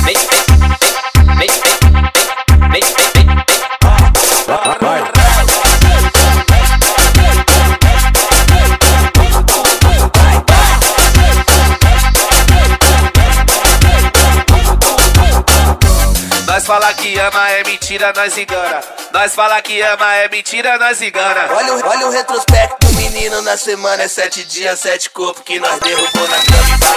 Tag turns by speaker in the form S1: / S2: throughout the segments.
S1: Nós fala que ama, é mentira, nós engana. Nós fala que ama, é mentira, nós engana.
S2: Olha o retrospecto do menino na semana. É 7 dias, 7 corpos que nós derrubou na cama e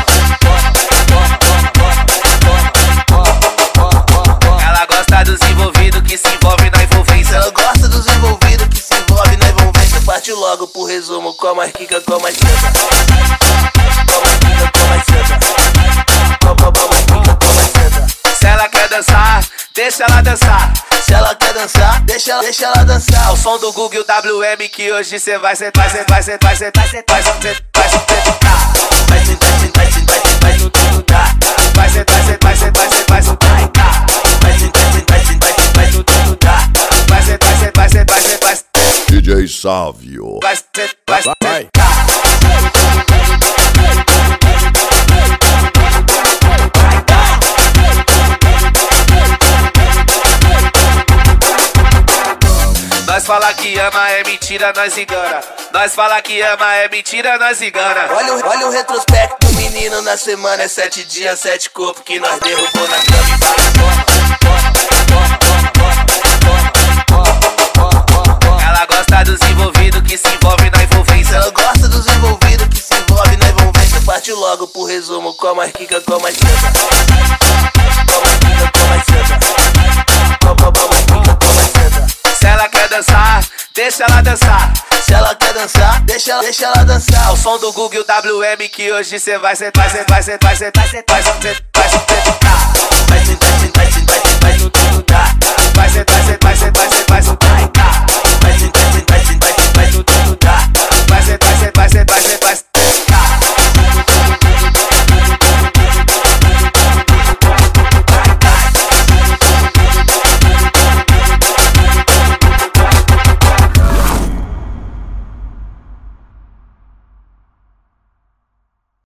S1: ela gosta dos envolvidos que se envolvem na envolvência.
S2: Ela gosta dos envolvidos que se envolvem na envolvência. Parte logo pro resumo, com mais quica, com mais senta. Com mais quica, com mais senta. Com mais quica, com mais senta.
S1: Se ela quer dançar, deixa ela dançar.
S2: Se ela quer dançar, deixa ela dançar.
S1: Ao som do Google WM que hoje cê vai sentar, cê vai sentar, cê vai sentar, cê vai sentar.
S2: Vai sentar, sentar, sentar, sentar no lugar.
S1: Vai sentar, sentar, sentar, cê vai sentar.
S2: Vai sentar, sentar, sentar, sentar no lugar.
S1: Vai sentar, sentar, sentar, cê vai sentar.
S3: DJ Sávio.
S1: Vai sentar, vai sentar. Nós fala que ama, é mentira, nós engana. Nós fala que ama, é mentira, nós engana.
S2: Olha o retrospecto do menino na semana. É 7 dias, 7 corpos que nós derrubou na cama e
S1: ela gosta dos envolvidos que se envolvem na envolvência.
S2: Ela gosta dos envolvidos que se envolvem na envolvência. Parte logo pro resumo, com mais quica, com mais senta. Com mais quica, com mais senta. Com mais quica, com mais senta.
S1: Se ela quer dançar, deixa ela dançar.
S2: Se ela quer dançar, deixa ela dançar.
S1: Ao som do Google WM que hoje cê vai sentar, cê vai sentar, cê vai sentar, cê vai sentar.